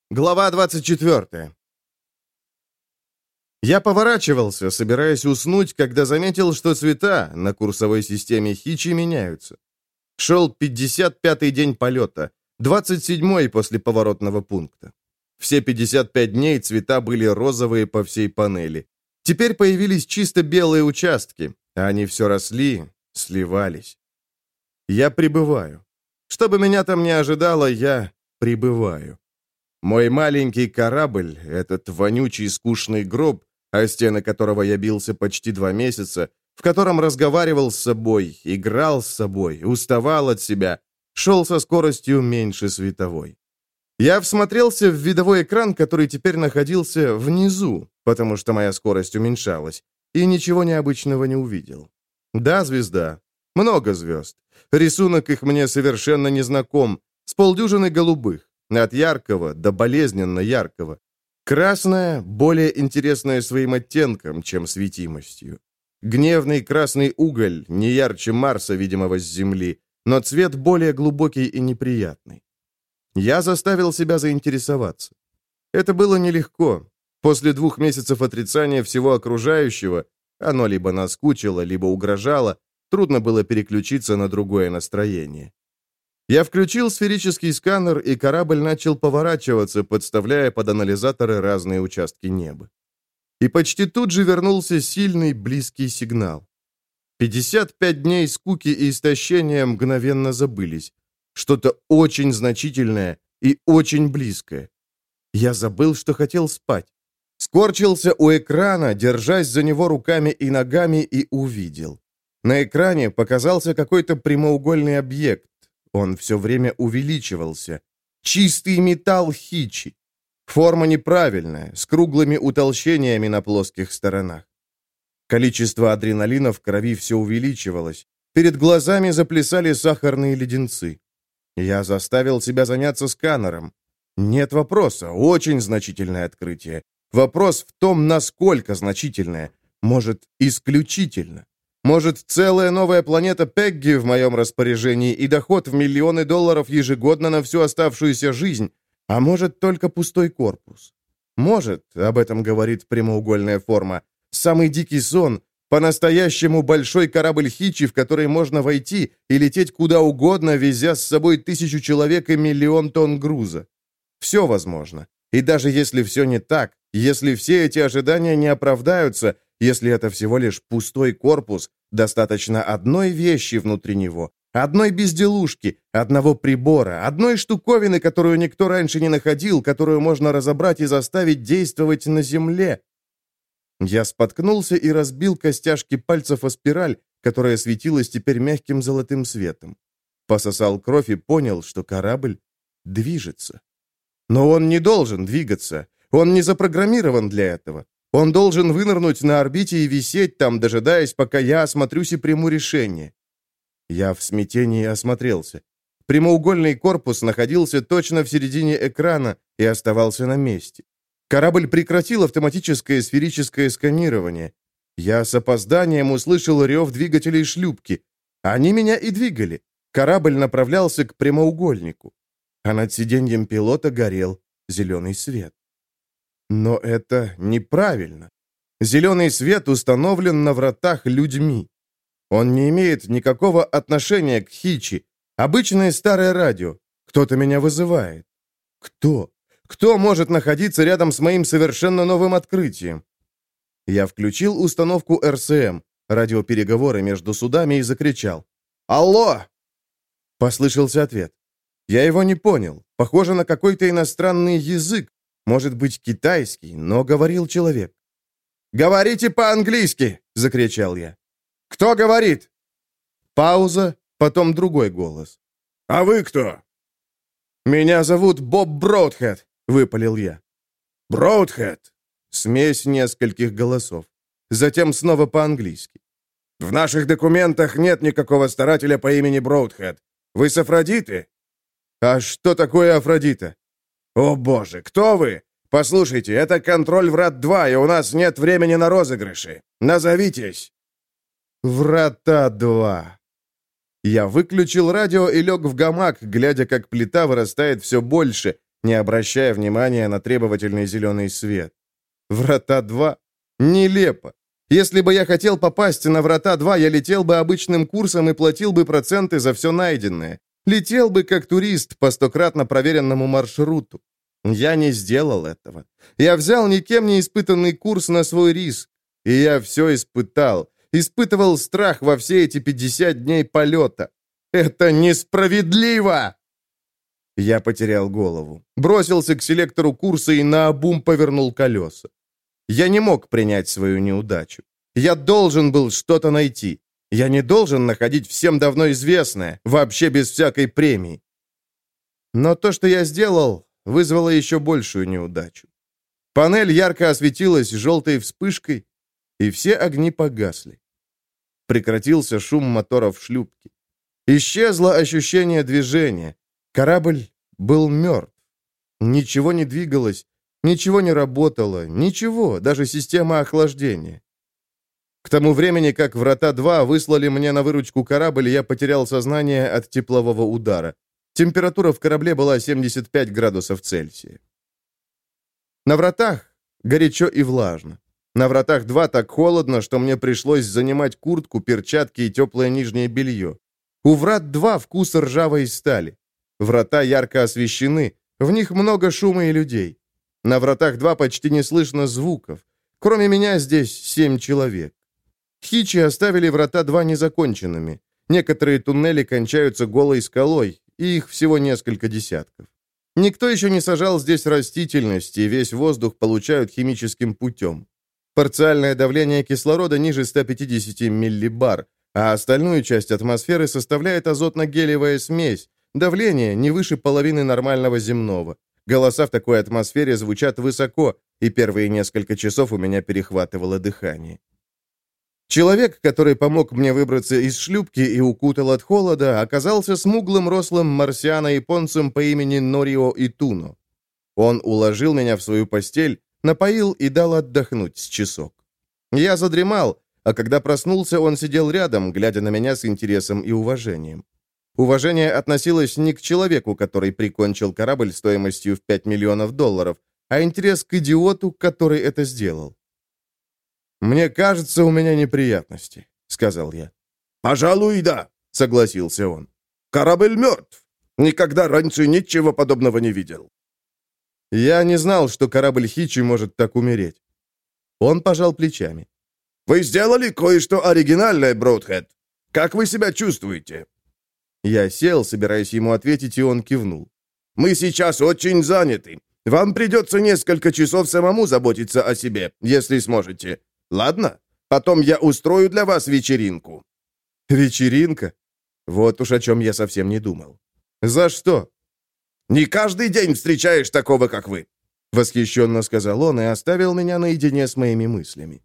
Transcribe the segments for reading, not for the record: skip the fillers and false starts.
Глава 24. Я поворачивался, собираясь уснуть, когда заметил, что цвета на курсовой системе Хичи меняются. Шел 55-й день полета, 27-й после поворотного пункта. Все 55 дней цвета были розовые по всей панели. Теперь появились чисто белые участки, а они все росли, сливались. Я прибываю. Что бы меня там ни ожидало, я прибываю. Мой маленький корабль, этот вонючий скучный гроб, о стены которого я бился почти 2 месяца, в котором разговаривал с собой, играл с собой, уставал от себя, шел со скоростью меньше световой. Я всмотрелся в видовой экран, который теперь находился внизу, потому что моя скорость уменьшалась, и ничего необычного не увидел. Да, звезда. Много звезд. Рисунок их мне совершенно не знаком, с полдюжины голубых. От яркого до болезненно яркого. Красное, более интересное своим оттенком, чем светимостью. Гневный красный уголь, не ярче Марса, видимого с Земли, но цвет более глубокий и неприятный. Я заставил себя заинтересоваться. Это было нелегко. После 2 месяцев отрицания всего окружающего, оно либо наскучило, либо угрожало, трудно было переключиться на другое настроение. Я включил сферический сканер, и корабль начал поворачиваться, подставляя под анализаторы разные участки неба. И почти тут же вернулся сильный, близкий сигнал. 55 дней скуки и истощения мгновенно забылись. Что-то очень значительное и очень близкое. Я забыл, что хотел спать. Скорчился у экрана, держась за него руками и ногами, и увидел. На экране показался какой-то прямоугольный объект. Он все время увеличивался. Чистый металл Хичи. Форма неправильная, с круглыми утолщениями на плоских сторонах. Количество адреналина в крови все увеличивалось. Перед глазами заплясали сахарные леденцы. Я заставил себя заняться сканером. Нет вопроса, очень значительное открытие. Вопрос в том, насколько значительное. Может, исключительно. Может, целая новая планета Пегги в моем распоряжении и доход в миллионы долларов ежегодно на всю оставшуюся жизнь, а может, только пустой корпус. Может, об этом говорит прямоугольная форма, самый дикий сон, по-настоящему большой корабль Хичи, в который можно войти и лететь куда угодно, везя с собой 1000 человек и 1 000 000 тонн груза. Все возможно. И даже если все не так, если все эти ожидания не оправдаются, если это всего лишь пустой корпус, достаточно одной вещи внутри него, одной безделушки, одного прибора, одной штуковины, которую никто раньше не находил, которую можно разобрать и заставить действовать на Земле. Я споткнулся и разбил костяшки пальцев о спираль, которая светилась теперь мягким золотым светом. Пососал кровь и понял, что корабль движется. Но он не должен двигаться. Он не запрограммирован для этого. Он должен вынырнуть на орбите и висеть там, дожидаясь, пока я осмотрюсь и приму решение. Я в смятении осмотрелся. Прямоугольный корпус находился точно в середине экрана и оставался на месте. Корабль прекратил автоматическое сферическое сканирование. Я с опозданием услышал рев двигателей шлюпки. Они меня и двигали. Корабль направлялся к прямоугольнику. А над сиденьем пилота горел зеленый свет. Но это неправильно. Зеленый свет установлен на вратах людьми. Он не имеет никакого отношения к Хичи. Обычное старое радио. Кто-то меня вызывает. Кто? Кто может находиться рядом с моим совершенно новым открытием? Я включил установку РСМ, радиопереговоры между судами, и закричал. «Алло!» Послышался ответ. Я его не понял. Похоже на какой-то иностранный язык. Может быть, китайский, но говорил человек. «Говорите по-английски!» — закричал я. «Кто говорит?» Пауза, потом другой голос. «А вы кто?» «Меня зовут Боб Броудхед», — выпалил я. «Броудхед?» Смесь нескольких голосов. Затем снова по-английски. «В наших документах нет никакого старателя по имени Броудхед. Вы с Афродиты?» «А что такое Афродита?» «О, боже, кто вы? Послушайте, это контроль Врат-2, и у нас нет времени на розыгрыши. Назовитесь!» «Врата-2». Я выключил радио и лег в гамак, глядя, как плита вырастает все больше, не обращая внимания на требовательный зеленый свет. Врата 2? Нелепо. Если бы я хотел попасть на Врата 2, я летел бы обычным курсом и платил бы проценты за все найденное. Летел бы как турист по стократно проверенному маршруту. Я не сделал этого. Я взял никем не испытанный курс на свой риск. И я все испытал. Испытывал страх во все эти 50 дней полета. Это несправедливо! Я потерял голову. Бросился к селектору курса и наобум повернул колеса. Я не мог принять свою неудачу. Я должен был что-то найти. Я не должен находить всем давно известное, вообще без всякой премии. Но то, что я сделал, вызвало еще большую неудачу. Панель ярко осветилась желтой вспышкой, и все огни погасли. Прекратился шум моторов шлюпки. Исчезло ощущение движения. Корабль был мертв. Ничего не двигалось, ничего не работало, ничего, даже система охлаждения. К тому времени, как Врата 2 выслали мне на выручку корабль, я потерял сознание от теплового удара. Температура в корабле была 75 градусов Цельсия. На Вратах горячо и влажно. На Вратах 2 так холодно, что мне пришлось занимать куртку, перчатки и теплое нижнее белье. У Врат 2 вкус ржавой стали. Врата ярко освещены, в них много шума и людей. На Вратах 2 почти не слышно звуков. Кроме меня здесь 7 человек. Хичи оставили Врата 2 незаконченными. Некоторые туннели кончаются голой скалой, и их всего несколько десятков. Никто еще не сажал здесь растительность, и весь воздух получают химическим путем. Парциальное давление кислорода ниже 150 миллибар, а остальную часть атмосферы составляет азотно-гелиевая смесь. Давление не выше половины нормального земного. Голоса в такой атмосфере звучат высоко, и первые несколько часов у меня перехватывало дыхание. Человек, который помог мне выбраться из шлюпки и укутал от холода, оказался смуглым рослым марсиано-японцем по имени Норио Итуно. Он уложил меня в свою постель, напоил и дал отдохнуть с часок. Я задремал, а когда проснулся, он сидел рядом, глядя на меня с интересом и уважением. Уважение относилось не к человеку, который прикончил корабль стоимостью в $5 миллионов, а интерес к идиоту, который это сделал. «Мне кажется, у меня неприятности», — сказал я. «Пожалуй, да», — согласился он. «Корабль мертв. Никогда раньше ничего подобного не видел». Я не знал, что корабль Хичи может так умереть. Он пожал плечами. «Вы сделали кое-что оригинальное, Броудхед. Как вы себя чувствуете?» Я сел, собираясь ему ответить, и он кивнул. «Мы сейчас очень заняты. Вам придется несколько часов самому заботиться о себе, если сможете. Ладно? Потом я устрою для вас вечеринку». «Вечеринка? Вот уж о чем я совсем не думал. За что?» «Не каждый день встречаешь такого, как вы», — восхищенно сказал он и оставил меня наедине с моими мыслями.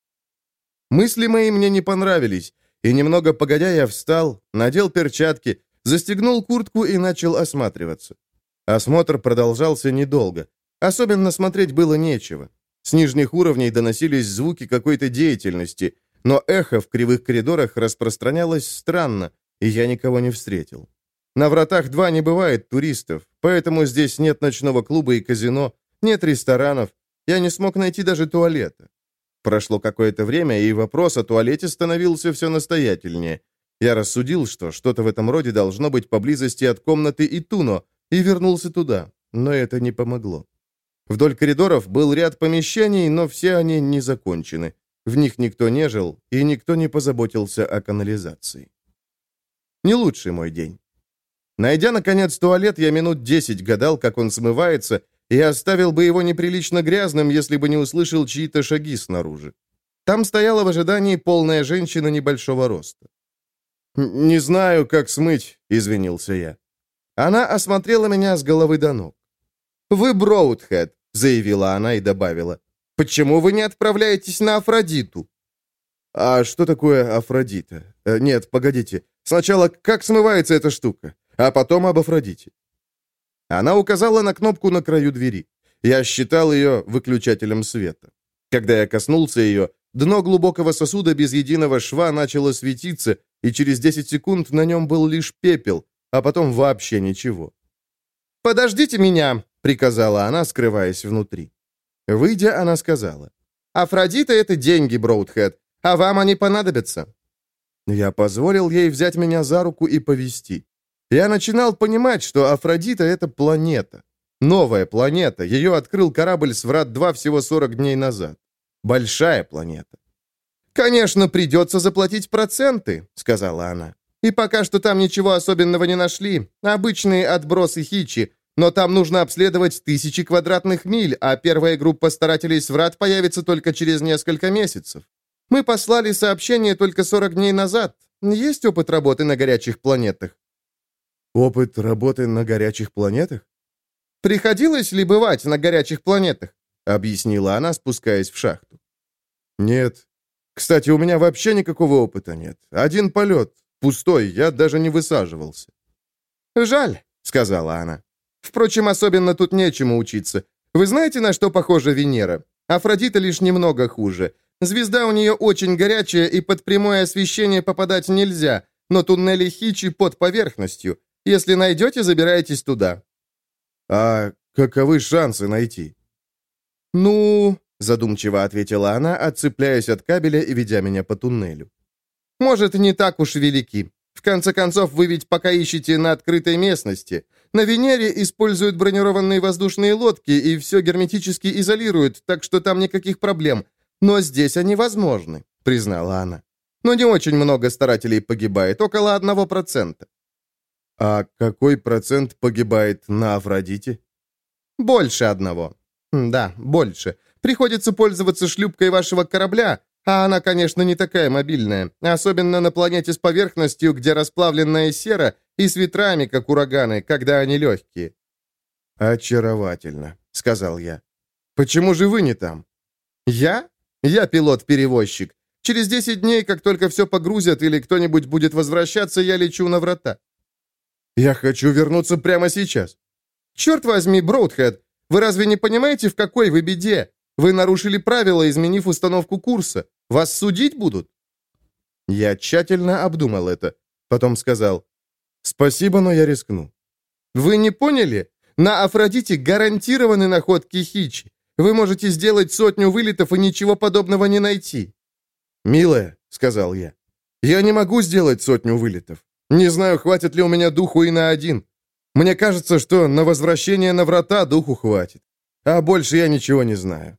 Мысли мои мне не понравились, и немного погодя я встал, надел перчатки, застегнул куртку и начал осматриваться. Осмотр продолжался недолго. Особенно смотреть было нечего. С нижних уровней доносились звуки какой-то деятельности, но эхо в кривых коридорах распространялось странно, и я никого не встретил. На Вратах 2 не бывает туристов, поэтому здесь нет ночного клуба и казино, нет ресторанов. Я не смог найти даже туалета. Прошло какое-то время, и вопрос о туалете становился все настоятельнее. Я рассудил, что что-то в этом роде должно быть поблизости от комнаты Итуно, и вернулся туда, но это не помогло. Вдоль коридоров был ряд помещений, но все они не закончены. В них никто не жил, и никто не позаботился о канализации. Не лучший мой день. Найдя, наконец, туалет, я минут 10 гадал, как он смывается, и оставил бы его неприлично грязным, если бы не услышал чьи-то шаги снаружи. Там стояла в ожидании полная женщина небольшого роста. «Не знаю, как смыть», — извинился я. Она осмотрела меня с головы до ног. «Вы Броудхед», — заявила она и добавила. «Почему вы не отправляетесь на Афродиту?» «А что такое Афродита? Нет, погодите. Сначала, как смывается эта штука, а потом об Афродите». Она указала на кнопку на краю двери. Я считал ее выключателем света. Когда я коснулся ее, дно глубокого сосуда без единого шва начало светиться, и через 10 секунд на нем был лишь пепел, а потом вообще ничего. «Подождите меня!» — приказала она, скрываясь внутри. Выйдя, она сказала: «Афродита — это деньги, Броудхед, а вам они понадобятся». Я позволил ей взять меня за руку и повести. Я начинал понимать, что Афродита — это планета. Новая планета. Ее открыл корабль с Врат-2 всего 40 дней назад. Большая планета. «Конечно, придется заплатить проценты», — сказала она. «И пока что там ничего особенного не нашли. Обычные отбросы Хичи. Но там нужно обследовать тысячи квадратных миль, а первая группа старателей с Врат появится только через несколько месяцев. Мы послали сообщение только 40 дней назад. Есть опыт работы на горячих планетах?» «Опыт работы на горячих планетах?» «Приходилось ли бывать на горячих планетах?» — объяснила она, спускаясь в шахту. «Нет. Кстати, у меня вообще никакого опыта нет. Один полет. Пустой, я даже не высаживался». «Жаль», — сказала она. «Впрочем, особенно тут нечему учиться. Вы знаете, на что похожа Венера? Афродита лишь немного хуже. Звезда у нее очень горячая, и под прямое освещение попадать нельзя, но туннели Хичи под поверхностью. Если найдете, забирайтесь туда». «А каковы шансы найти?» «Ну...» — задумчиво ответила она, отцепляясь от кабеля и ведя меня по туннелю. «Может, не так уж велики. В конце концов, вы ведь пока ищете на открытой местности. На Венере используют бронированные воздушные лодки и все герметически изолируют, так что там никаких проблем. Но здесь они возможны», — признала она. «Но не очень много старателей погибает, около 1%. «А какой процент погибает на Афродите?» «Больше 1. Да, больше. Приходится пользоваться шлюпкой вашего корабля, а она, конечно, не такая мобильная, особенно на планете с поверхностью, где расплавленная сера и с ветрами, как ураганы, когда они легкие». «Очаровательно», — сказал я. «Почему же вы не там?» «Я? Я пилот-перевозчик. Через 10 дней, как только все погрузят или кто-нибудь будет возвращаться, я лечу на врата». «Я хочу вернуться прямо сейчас». «Черт возьми, Броудхед, вы разве не понимаете, в какой вы беде? Вы нарушили правила, изменив установку курса. Вас судить будут?» Я тщательно обдумал это. Потом сказал: «Спасибо, но я рискну». «Вы не поняли? На Афродите гарантированы находки Хичи. Вы можете сделать 100 вылетов и ничего подобного не найти». «Милая», — сказал я, — «я не могу сделать 100 вылетов. Не знаю, хватит ли у меня духу и на 1. Мне кажется, что на возвращение на врата духу хватит. А больше я ничего не знаю».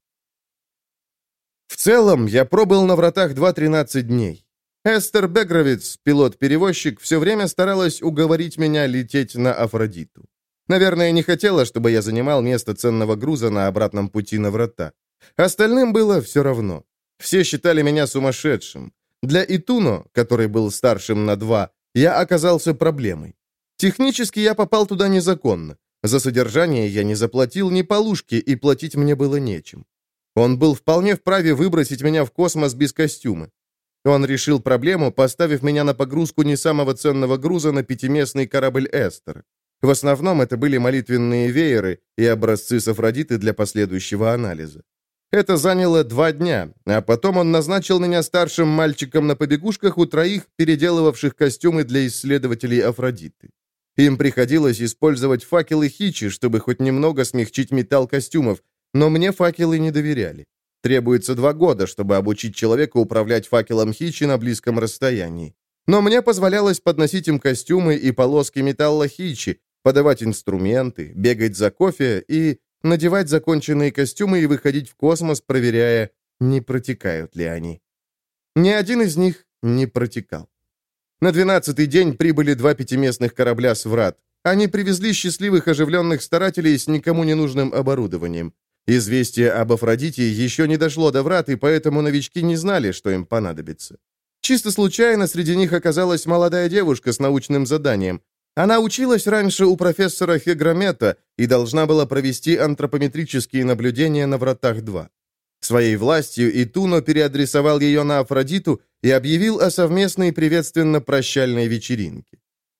В целом, я пробыл на вратах 2-13 дней. Эстер Бегровиц, пилот-перевозчик, все время старалась уговорить меня лететь на Афродиту. Наверное, не хотела, чтобы я занимал место ценного груза на обратном пути на врата. Остальным было все равно. Все считали меня сумасшедшим. Для Итуно, который был старшим на 2, я оказался проблемой. Технически я попал туда незаконно. За содержание я не заплатил ни полушки, и платить мне было нечем. Он был вполне вправе выбросить меня в космос без костюма. Он решил проблему, поставив меня на погрузку не самого ценного груза на 5-местный корабль «Эстер». В основном это были молитвенные вееры и образцы с Афродиты для последующего анализа. Это заняло 2 дня, а потом он назначил меня старшим мальчиком на побегушках у 3, переделывавших костюмы для исследователей Афродиты. Им приходилось использовать факелы Хичи, чтобы хоть немного смягчить металл костюмов, но мне факелы не доверяли. Требуется 2 года, чтобы обучить человека управлять факелом Хичи на близком расстоянии. Но мне позволялось подносить им костюмы и полоски металла Хичи, подавать инструменты, бегать за кофе и надевать законченные костюмы и выходить в космос, проверяя, не протекают ли они. Ни один из них не протекал. На 12-й день прибыли 2 5-местных корабля с врат. Они привезли счастливых оживленных старателей с никому не нужным оборудованием. Известие об Афродите еще не дошло до врат, и поэтому новички не знали, что им понадобится. Чисто случайно среди них оказалась молодая девушка с научным заданием. Она училась раньше у профессора Хегромета и должна была провести антропометрические наблюдения на вратах-2. Своей властью Итуно переадресовал ее на Афродиту и объявил о совместной приветственно-прощальной вечеринке.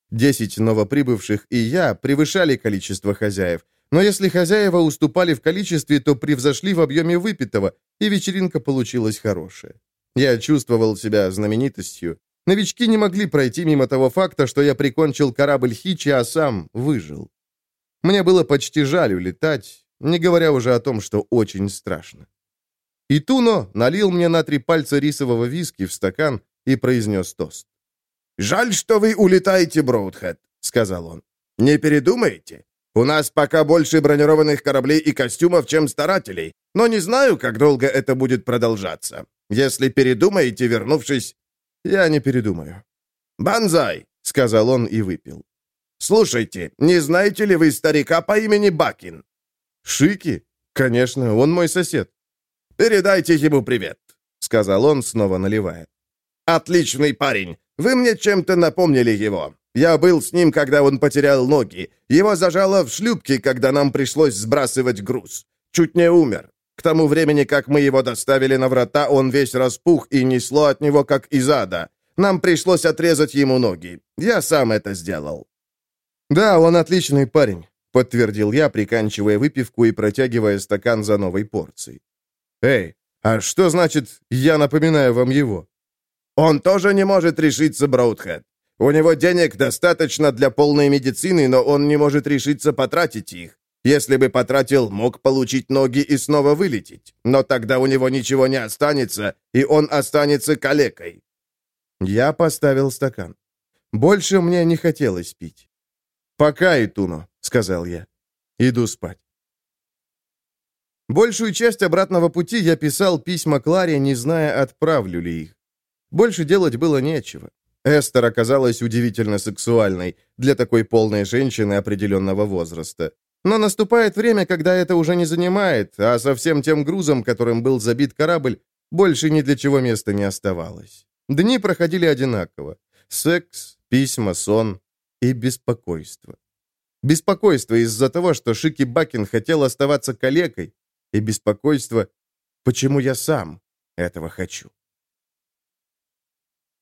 10 новоприбывших и я превышали количество хозяев, но если хозяева уступали в количестве, то превзошли в объеме выпитого, и вечеринка получилась хорошая. Я чувствовал себя знаменитостью. Новички не могли пройти мимо того факта, что я прикончил корабль Хичи, а сам выжил. Мне было почти жаль улетать, не говоря уже о том, что очень страшно. И Туно налил мне на 3 пальца рисового виски в стакан и произнес тост. «Жаль, что вы улетаете, Броудхед», — сказал он. «Не передумайте. У нас пока больше бронированных кораблей и костюмов, чем старателей, но не знаю, как долго это будет продолжаться. Если передумаете, вернувшись...» «Я не передумаю». «Банзай», — сказал он и выпил. «Слушайте, не знаете ли вы старика по имени Бакин?» «Шики? Конечно, он мой сосед». «Передайте ему привет», — сказал он, снова наливая. «Отличный парень. Вы мне чем-то напомнили его. Я был с ним, когда он потерял ноги. Его зажало в шлюпке, когда нам пришлось сбрасывать груз. Чуть не умер. К тому времени, как мы его доставили на врата, он весь распух и несло от него, как из ада. Нам пришлось отрезать ему ноги. Я сам это сделал». «Да, он отличный парень», — подтвердил я, приканчивая выпивку и протягивая стакан за новой порцией. «Эй, а что значит «я напоминаю вам его»?» «Он тоже не может решиться, Броудхед. У него денег достаточно для полной медицины, но он не может решиться потратить их. Если бы потратил, мог получить ноги и снова вылететь. Но тогда у него ничего не останется, и он останется калекой». Я поставил стакан. Больше мне не хотелось пить. «Пока, Итуно», — сказал я. «Иду спать». Большую часть обратного пути я писал письма Кларе, не зная, отправлю ли их. Больше делать было нечего. Эстер оказалась удивительно сексуальной для такой полной женщины определенного возраста. Но наступает время, когда это уже не занимает, а со всем тем грузом, которым был забит корабль, больше ни для чего места не оставалось. Дни проходили одинаково. Секс, письма, сон и беспокойство. Беспокойство из-за того, что Шики Бакин хотел оставаться калекой, и беспокойство, почему я сам этого хочу.